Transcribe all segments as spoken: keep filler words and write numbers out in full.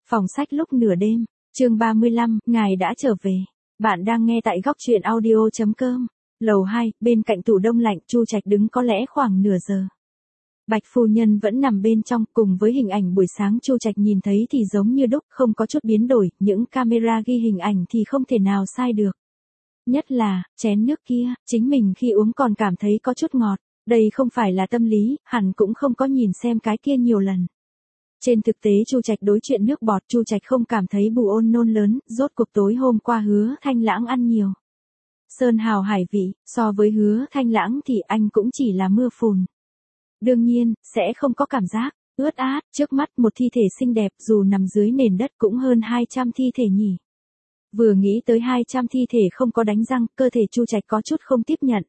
Phòng sách lúc nửa đêm, chương ba mươi lăm, ngài đã trở về. Bạn đang nghe tại góc truyện audio chấm com. Lầu hai, bên cạnh tủ đông lạnh, Chu Trạch đứng có lẽ khoảng nửa giờ. Bạch phu nhân vẫn nằm bên trong, cùng với hình ảnh buổi sáng Chu Trạch nhìn thấy thì giống như đúc, không có chút biến đổi, những camera ghi hình ảnh thì không thể nào sai được. Nhất là, chén nước kia, chính mình khi uống còn cảm thấy có chút ngọt, đây không phải là tâm lý, hẳn cũng không có nhìn xem cái kia nhiều lần. Trên thực tế Chu Trạch đối chuyện nước bọt, Chu Trạch không cảm thấy bù ôn nôn lớn, rốt cuộc tối hôm qua Hứa Thanh Lãng ăn nhiều. Sơn hào hải vị, so với Hứa Thanh Lãng thì anh cũng chỉ là mưa phùn. Đương nhiên, sẽ không có cảm giác ướt át, trước mắt một thi thể xinh đẹp dù nằm dưới nền đất cũng hơn hai trăm thi thể nhỉ. Vừa nghĩ tới hai trăm thi thể không có đánh răng, cơ thể Chu Trạch có chút không tiếp nhận.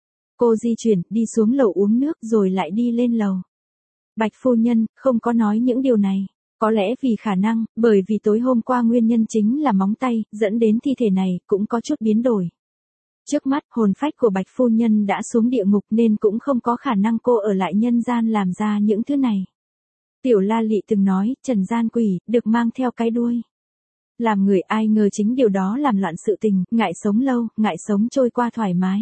Cô di chuyển, đi xuống lầu uống nước rồi lại đi lên lầu. Bạch phu nhân không có nói những điều này, có lẽ vì khả năng, bởi vì tối hôm qua nguyên nhân chính là móng tay, dẫn đến thi thể này cũng có chút biến đổi. Trước mắt, hồn phách của Bạch phu nhân đã xuống địa ngục nên cũng không có khả năng cô ở lại nhân gian làm ra những thứ này. Tiểu La Lị từng nói, trần gian quỷ, được mang theo cái đuôi. Làm người ai ngờ chính điều đó làm loạn sự tình, ngại sống lâu, ngại sống trôi qua thoải mái.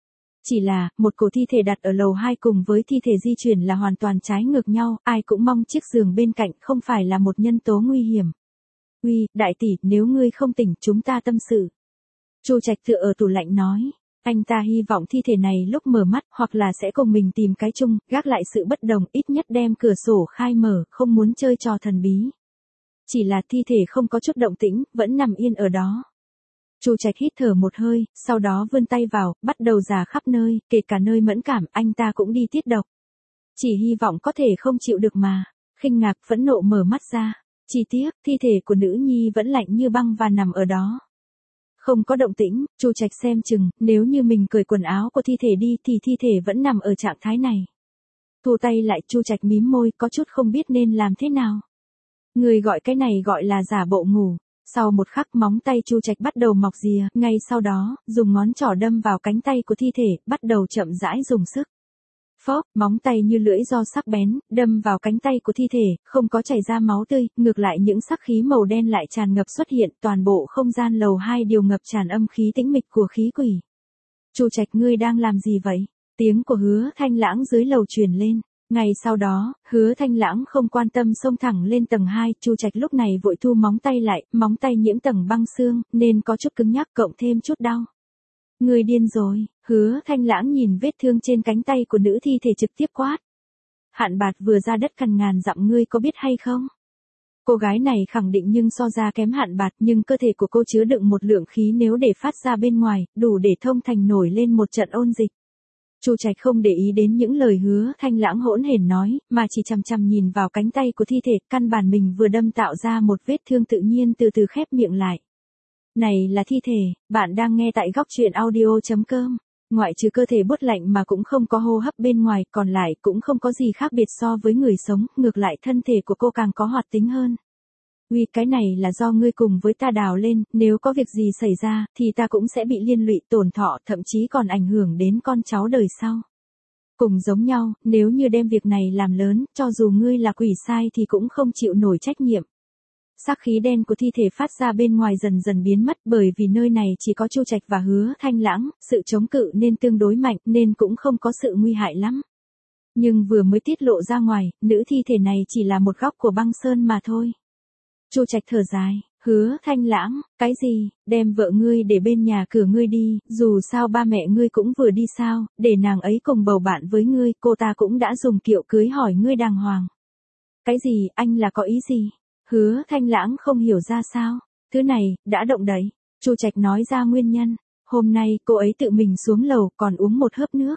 Chỉ là, một cổ thi thể đặt ở lầu hai cùng với thi thể di chuyển là hoàn toàn trái ngược nhau, ai cũng mong chiếc giường bên cạnh không phải là một nhân tố nguy hiểm. Uy, đại tỷ, nếu ngươi không tỉnh, chúng ta tâm sự. Chu Trạch tựa ở tủ lạnh nói, anh ta hy vọng thi thể này lúc mở mắt hoặc là sẽ cùng mình tìm cái chung, gác lại sự bất đồng, ít nhất đem cửa sổ khai mở, không muốn chơi trò thần bí. Chỉ là thi thể không có chút động tĩnh, vẫn nằm yên ở đó. Chu Trạch hít thở một hơi, sau đó vươn tay vào, bắt đầu rà khắp nơi, kể cả nơi mẫn cảm, anh ta cũng đi tiết độc. Chỉ hy vọng có thể không chịu được mà. Khinh ngạc phẫn nộ mở mắt ra. Chi tiết, thi thể của nữ nhi vẫn lạnh như băng và nằm ở đó. Không có động tĩnh, Chu Trạch xem chừng, nếu như mình cởi quần áo của thi thể đi thì thi thể vẫn nằm ở trạng thái này. Thu tay lại, Chu Trạch mím môi, có chút không biết nên làm thế nào. Người gọi cái này gọi là giả bộ ngủ. Sau một khắc móng tay Chu Trạch bắt đầu mọc rìa, ngay sau đó, dùng ngón trỏ đâm vào cánh tay của thi thể, bắt đầu chậm rãi dùng sức. Phóp, móng tay như lưỡi dao sắc bén, đâm vào cánh tay của thi thể, không có chảy ra máu tươi, ngược lại những sắc khí màu đen lại tràn ngập xuất hiện, toàn bộ không gian lầu hai đều ngập tràn âm khí tĩnh mịch của khí quỷ. Chu Trạch, ngươi đang làm gì vậy? Tiếng của Hứa Thanh Lãng dưới lầu truyền lên. Ngay sau đó, Hứa Thanh Lãng không quan tâm xông thẳng lên tầng hai, Chu Trạch lúc này vội thu móng tay lại, móng tay nhiễm tầng băng xương, nên có chút cứng nhắc cộng thêm chút đau. Người điên rồi, Hứa Thanh Lãng nhìn vết thương trên cánh tay của nữ thi thể trực tiếp quát. Hạn bạt vừa ra đất cằn ngàn dặm, ngươi có biết hay không? Cô gái này khẳng định nhưng so ra kém Hạn bạt, nhưng cơ thể của cô chứa đựng một lượng khí nếu để phát ra bên ngoài, đủ để thông thành nổi lên một trận ôn dịch. Chu Trạch không để ý đến những lời Hứa Thanh Lãng hỗn hển nói, mà chỉ chằm chằm nhìn vào cánh tay của thi thể, căn bản mình vừa đâm tạo ra một vết thương tự nhiên từ từ khép miệng lại. Này là thi thể, bạn đang nghe tại góc truyện audio chấm com. Ngoại trừ cơ thể buốt lạnh mà cũng không có hô hấp bên ngoài, còn lại cũng không có gì khác biệt so với người sống, ngược lại thân thể của cô càng có hoạt tính hơn. Uy, cái này là do ngươi cùng với ta đào lên, nếu có việc gì xảy ra, thì ta cũng sẽ bị liên lụy tổn thọ, thậm chí còn ảnh hưởng đến con cháu đời sau. Cùng giống nhau, nếu như đem việc này làm lớn, cho dù ngươi là quỷ sai thì cũng không chịu nổi trách nhiệm. Sắc khí đen của thi thể phát ra bên ngoài dần dần biến mất, bởi vì nơi này chỉ có Chu Trạch và Hứa Thanh Lãng, sự chống cự nên tương đối mạnh nên cũng không có sự nguy hại lắm. Nhưng vừa mới tiết lộ ra ngoài, nữ thi thể này chỉ là một góc của băng sơn mà thôi. Chu Trạch thở dài, Hứa Thanh Lãng, cái gì, đem vợ ngươi để bên nhà cửa ngươi đi, dù sao ba mẹ ngươi cũng vừa đi sao, để nàng ấy cùng bầu bạn với ngươi, cô ta cũng đã dùng kiệu cưới hỏi ngươi đàng hoàng. Cái gì, anh là có ý gì? Hứa Thanh Lãng không hiểu ra sao, thứ này, đã động đậy. Chu Trạch nói ra nguyên nhân, hôm nay cô ấy tự mình xuống lầu còn uống một hớp nước.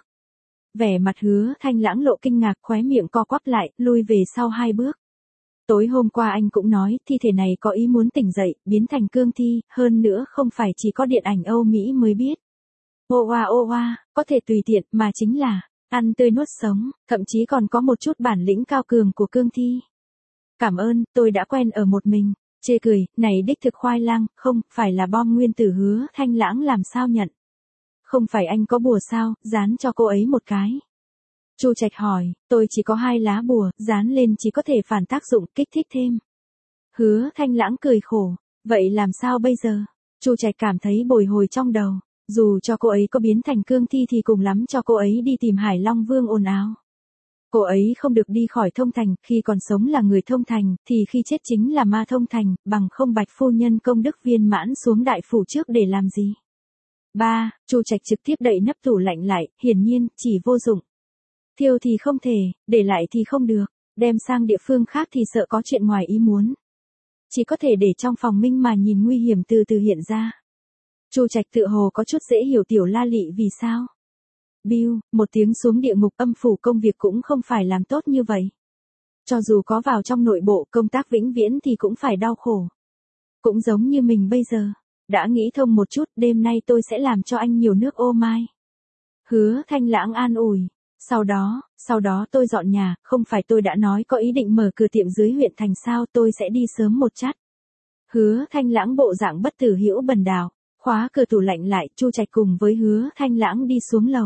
Vẻ mặt Hứa Thanh Lãng lộ kinh ngạc, khóe miệng co quắp lại, lui về sau hai bước. Tối hôm qua anh cũng nói, thi thể này có ý muốn tỉnh dậy, biến thành cương thi, hơn nữa không phải chỉ có điện ảnh Âu Mỹ mới biết. Ô oa ô oa, có thể tùy tiện, mà chính là, ăn tươi nuốt sống, thậm chí còn có một chút bản lĩnh cao cường của cương thi. Cảm ơn, tôi đã quen ở một mình. Chê cười, này đích thực khoai lang, không, phải là bom nguyên tử. Hứa Thanh Lãng làm sao nhận? Không phải anh có bùa sao, dán cho cô ấy một cái. Chu Trạch hỏi, tôi chỉ có hai lá bùa, dán lên chỉ có thể phản tác dụng, kích thích thêm. Hứa Thanh Lãng cười khổ, vậy làm sao bây giờ? Chu Trạch cảm thấy bồi hồi trong đầu, dù cho cô ấy có biến thành cương thi thì cùng lắm cho cô ấy đi tìm Hải Long Vương ồn ào. Cô ấy không được đi khỏi Thông Thành, khi còn sống là người Thông Thành, thì khi chết chính là ma Thông Thành, bằng không Bạch phu nhân công đức viên mãn xuống đại phủ trước để làm gì? Ba, Chu Trạch trực tiếp đậy nắp tủ lạnh lại, hiển nhiên, chỉ vô dụng. Thiêu thì không thể, để lại thì không được, đem sang địa phương khác thì sợ có chuyện ngoài ý muốn. Chỉ có thể để trong phòng minh mà nhìn nguy hiểm từ từ hiện ra. Chu Trạch tự hồ có chút dễ hiểu Tiểu La Lị vì sao. Biu, một tiếng xuống địa ngục âm phủ công việc cũng không phải làm tốt như vậy. Cho dù có vào trong nội bộ công tác vĩnh viễn thì cũng phải đau khổ. Cũng giống như mình bây giờ, đã nghĩ thông một chút, đêm nay tôi sẽ làm cho anh nhiều nước ô mai. Hứa Thanh Lãng an ủi, sau đó, sau đó tôi dọn nhà, không phải tôi đã nói có ý định mở cửa tiệm dưới huyện thành sao, tôi sẽ đi sớm một chát. Hứa Thanh Lãng bộ dạng bất tử hữu bần đào, khóa cửa tủ lạnh lại, Chu Trạch cùng với Hứa Thanh Lãng đi xuống lầu.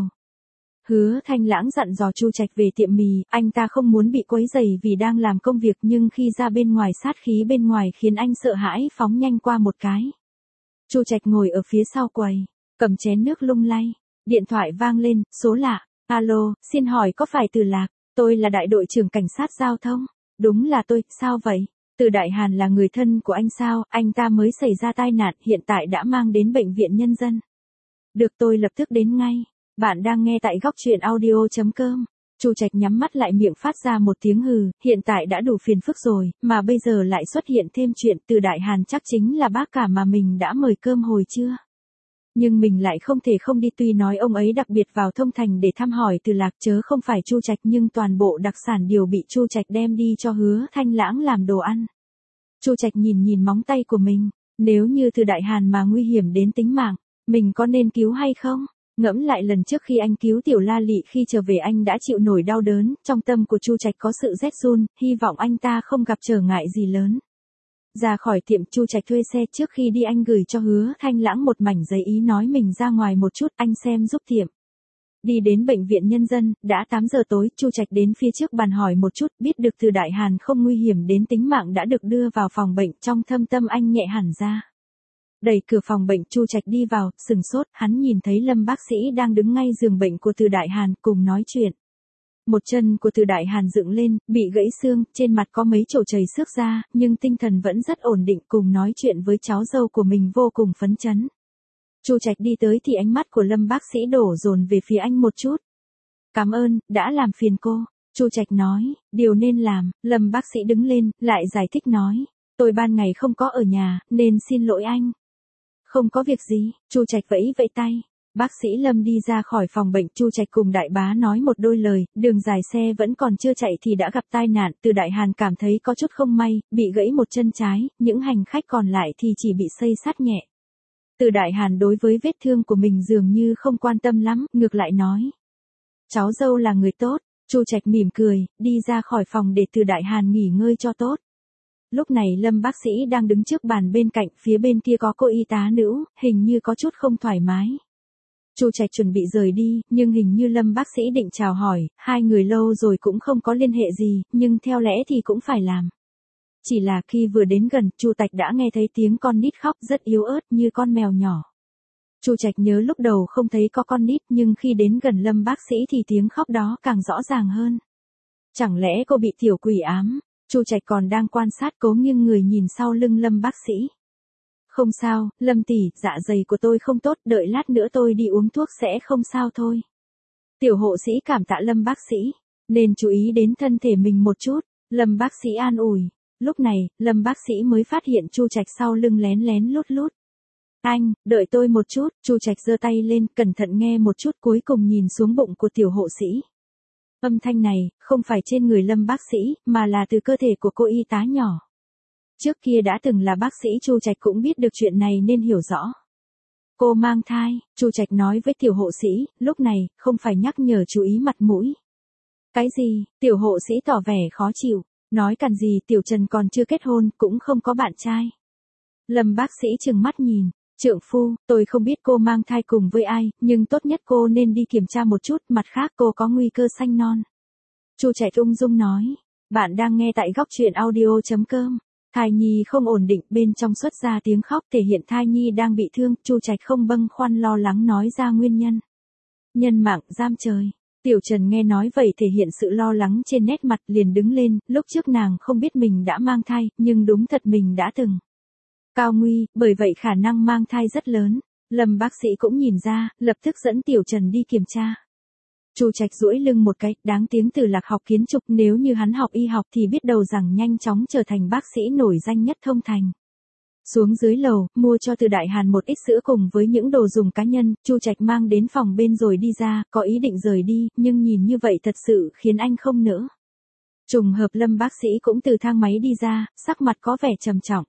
Hứa Thanh Lãng dặn dò Chu Trạch về tiệm mì, anh ta không muốn bị quấy rầy vì đang làm công việc, nhưng khi ra bên ngoài sát khí bên ngoài khiến anh sợ hãi phóng nhanh qua một cái. Chu Trạch ngồi ở phía sau quầy, cầm chén nước lung lay, điện thoại vang lên, số lạ, alo, xin hỏi có phải Từ Lạc, tôi là đại đội trưởng cảnh sát giao thông, đúng là tôi, sao vậy? Từ Đại Hàn là người thân của anh sao, anh ta mới xảy ra tai nạn, hiện tại đã mang đến bệnh viện nhân dân. Được, tôi lập tức đến ngay. Bạn đang nghe tại góc truyện audio chấm com. Chu Trạch nhắm mắt lại, miệng phát ra một tiếng hừ, hiện tại đã đủ phiền phức rồi, mà bây giờ lại xuất hiện thêm chuyện Từ Đại Hàn chắc chính là bác cả mà mình đã mời cơm hồi trưa. Nhưng mình lại không thể không đi, tuy nói ông ấy đặc biệt vào Thông Thành để thăm hỏi Từ Lạc chớ không phải Chu Trạch, nhưng toàn bộ đặc sản đều bị Chu Trạch đem đi cho Hứa Thanh Lãng làm đồ ăn. Chu Trạch nhìn nhìn móng tay của mình, nếu như Từ Đại Hàn mà nguy hiểm đến tính mạng, mình có nên cứu hay không? Ngẫm lại lần trước khi anh cứu Tiểu La Lị, khi trở về anh đã chịu nổi đau đớn, trong tâm của Chu Trạch có sự rét run, hy vọng anh ta không gặp trở ngại gì lớn. Ra khỏi tiệm, Chu Trạch thuê xe, trước khi đi anh gửi cho Hứa Thanh Lãng một mảnh giấy ý nói mình ra ngoài một chút, anh xem giúp tiệm. Đi đến bệnh viện nhân dân, đã tám giờ tối, Chu Trạch đến phía trước bàn hỏi một chút, biết được Từ Đại Hàn không nguy hiểm đến tính mạng đã được đưa vào phòng bệnh, trong thâm tâm anh nhẹ hẳn ra. Đẩy cửa phòng bệnh, Chu Trạch đi vào, sừng sốt, hắn nhìn thấy Lâm bác sĩ đang đứng ngay giường bệnh của Từ Đại Hàn, cùng nói chuyện. Một chân của Từ Đại Hàn dựng lên, bị gãy xương, trên mặt có mấy chổ chảy xước ra, nhưng tinh thần vẫn rất ổn định, cùng nói chuyện với cháu dâu của mình vô cùng phấn chấn. Chu Trạch đi tới thì ánh mắt của Lâm bác sĩ đổ dồn về phía anh một chút. Cảm ơn, đã làm phiền cô. Chu Trạch nói, điều nên làm. Lâm bác sĩ đứng lên, lại giải thích nói, tôi ban ngày không có ở nhà, nên xin lỗi anh. Không có việc gì, Chu Trạch vẫy vẫy tay. Bác sĩ Lâm đi ra khỏi phòng bệnh, Chu Trạch cùng đại bá nói một đôi lời, đường dài xe vẫn còn chưa chạy thì đã gặp tai nạn, Từ Đại Hàn cảm thấy có chút không may, bị gãy một chân trái, những hành khách còn lại thì chỉ bị xây sát nhẹ. Từ Đại Hàn đối với vết thương của mình dường như không quan tâm lắm, ngược lại nói. Cháu dâu là người tốt, Chu Trạch mỉm cười, đi ra khỏi phòng để Từ Đại Hàn nghỉ ngơi cho tốt. Lúc này Lâm bác sĩ đang đứng trước bàn bên cạnh, phía bên kia có cô y tá nữ, hình như có chút không thoải mái. Chu Trạch chuẩn bị rời đi, nhưng hình như Lâm bác sĩ định chào hỏi, hai người lâu rồi cũng không có liên hệ gì, nhưng theo lẽ thì cũng phải làm. Chỉ là khi vừa đến gần, Chu Trạch đã nghe thấy tiếng con nít khóc rất yếu ớt như con mèo nhỏ. Chu Trạch nhớ lúc đầu không thấy có con nít, nhưng khi đến gần Lâm bác sĩ thì tiếng khóc đó càng rõ ràng hơn. Chẳng lẽ cô bị tiểu quỷ ám? Chu Trạch còn đang quan sát, cố nghiêng người nhìn sau lưng Lâm bác sĩ. Không sao, Lâm tỷ, dạ dày của tôi không tốt, đợi lát nữa tôi đi uống thuốc sẽ không sao thôi. Tiểu hộ sĩ cảm tạ Lâm bác sĩ, nên chú ý đến thân thể mình một chút, Lâm bác sĩ an ủi. Lúc này, Lâm bác sĩ mới phát hiện Chu Trạch sau lưng lén lén lút lút. Anh, đợi tôi một chút, Chu Trạch giơ tay lên, cẩn thận nghe một chút, cuối cùng nhìn xuống bụng của tiểu hộ sĩ. Âm thanh này, không phải trên người Lâm bác sĩ, mà là từ cơ thể của cô y tá nhỏ. Trước kia đã từng là bác sĩ, Chu Trạch cũng biết được chuyện này nên hiểu rõ. Cô mang thai, Chu Trạch nói với tiểu hộ sĩ, lúc này, không phải nhắc nhở chú ý mặt mũi. Cái gì, tiểu hộ sĩ tỏ vẻ khó chịu, nói cằn gì, tiểu Trần còn chưa kết hôn, cũng không có bạn trai. Lâm bác sĩ trừng mắt nhìn, trượng phu, tôi không biết cô mang thai cùng với ai, nhưng tốt nhất cô nên đi kiểm tra một chút, mặt khác cô có nguy cơ sanh non. Chu Trạch ung dung nói, bạn đang nghe tại góc truyện audio chấm com. Thai nhi không ổn định, bên trong xuất ra tiếng khóc thể hiện thai nhi đang bị thương, Chu Trạch không bâng khoăn lo lắng nói ra nguyên nhân. Nhân mạng giam trời. Tiểu Trần nghe nói vậy thể hiện sự lo lắng trên nét mặt liền đứng lên, lúc trước nàng không biết mình đã mang thai, nhưng đúng thật mình đã từng. Cao nguy, bởi vậy khả năng mang thai rất lớn. Lâm bác sĩ cũng nhìn ra, lập tức dẫn Tiểu Trần đi kiểm tra. Chu Trạch duỗi lưng một cái, đáng tiếng từ Lạc học kiến trúc, nếu như hắn học y học thì biết đâu rằng nhanh chóng trở thành bác sĩ nổi danh nhất thông thành. Xuống dưới lầu, mua cho Từ Đại Hàn một ít sữa cùng với những đồ dùng cá nhân, Chu Trạch mang đến phòng bên rồi đi ra, có ý định rời đi, nhưng nhìn như vậy thật sự khiến anh không nỡ. Trùng hợp Lâm bác sĩ cũng từ thang máy đi ra, sắc mặt có vẻ trầm trọng.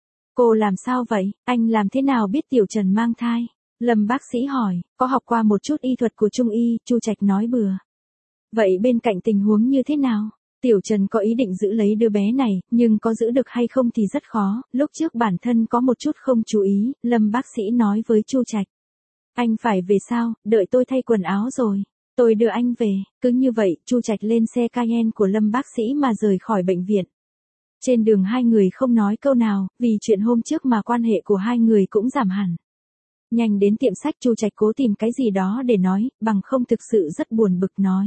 Cô làm sao vậy, anh làm thế nào biết Tiểu Trần mang thai? Lâm bác sĩ hỏi, có học qua một chút y thuật của Trung y, Chu Trạch nói bừa. Vậy bên cạnh tình huống như thế nào? Tiểu Trần có ý định giữ lấy đứa bé này, nhưng có giữ được hay không thì rất khó, lúc trước bản thân có một chút không chú ý, Lâm bác sĩ nói với Chu Trạch. Anh phải về sao, đợi tôi thay quần áo rồi. Tôi đưa anh về, cứ như vậy, Chu Trạch lên xe Cayenne của Lâm bác sĩ mà rời khỏi bệnh viện. Trên đường hai người không nói câu nào, vì chuyện hôm trước mà quan hệ của hai người cũng giảm hẳn. Nhanh đến tiệm sách, Chu Trạch cố tìm cái gì đó để nói, bằng không thực sự rất buồn bực nói.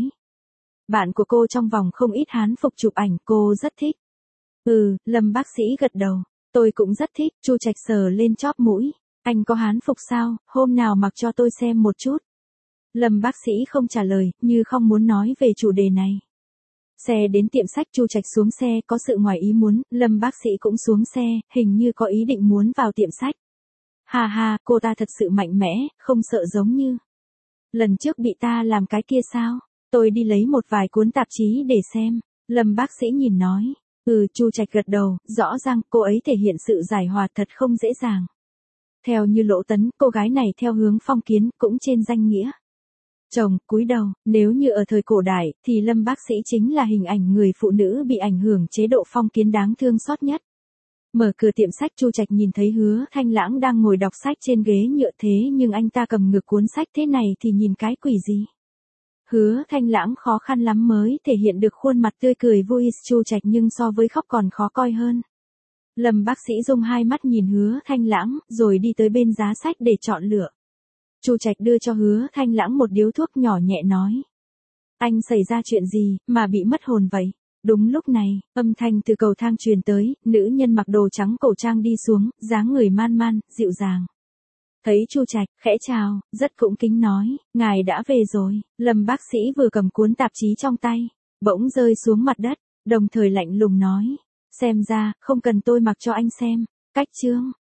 Bạn của cô trong vòng không ít hán phục chụp ảnh, cô rất thích. Ừ, Lâm bác sĩ gật đầu. Tôi cũng rất thích, Chu Trạch sờ lên chóp mũi. Anh có hán phục sao, hôm nào mặc cho tôi xem một chút. Lâm bác sĩ không trả lời, như không muốn nói về chủ đề này. Xe đến tiệm sách, Chu Trạch xuống xe, có sự ngoài ý muốn, Lâm bác sĩ cũng xuống xe, hình như có ý định muốn vào tiệm sách. Hà hà, cô ta thật sự mạnh mẽ, không sợ giống như. Lần trước bị ta làm cái kia sao? Tôi đi lấy một vài cuốn tạp chí để xem. Lâm bác sĩ nhìn nói. Ừ, Chu Trạch gật đầu, rõ ràng cô ấy thể hiện sự giải hòa thật không dễ dàng. Theo như Lỗ Tấn, cô gái này theo hướng phong kiến, cũng trên danh nghĩa. Chồng, cúi đầu, nếu như ở thời cổ đại, thì Lâm bác sĩ chính là hình ảnh người phụ nữ bị ảnh hưởng chế độ phong kiến đáng thương xót nhất. Mở cửa tiệm sách, Chu Trạch nhìn thấy Hứa Thanh Lãng đang ngồi đọc sách trên ghế nhựa, thế nhưng anh ta cầm ngược cuốn sách thế này thì nhìn cái quỷ gì. Hứa Thanh Lãng khó khăn lắm mới thể hiện được khuôn mặt tươi cười vui Chu Trạch, nhưng so với khóc còn khó coi hơn. Lâm bác sĩ dùng hai mắt nhìn Hứa Thanh Lãng, rồi đi tới bên giá sách để chọn lựa. Chu Trạch đưa cho Hứa Thanh Lãng một điếu thuốc, nhỏ nhẹ nói. Anh xảy ra chuyện gì, mà bị mất hồn vậy? Đúng lúc này, âm thanh từ cầu thang truyền tới, nữ nhân mặc đồ trắng cổ trang đi xuống, dáng người man man, dịu dàng. Thấy Chu Trạch, khẽ chào, rất cũng kính nói, ngài đã về rồi. Lâm bác sĩ vừa cầm cuốn tạp chí trong tay, bỗng rơi xuống mặt đất, đồng thời lạnh lùng nói. Xem ra, không cần tôi mặc cho anh xem. Cách chương.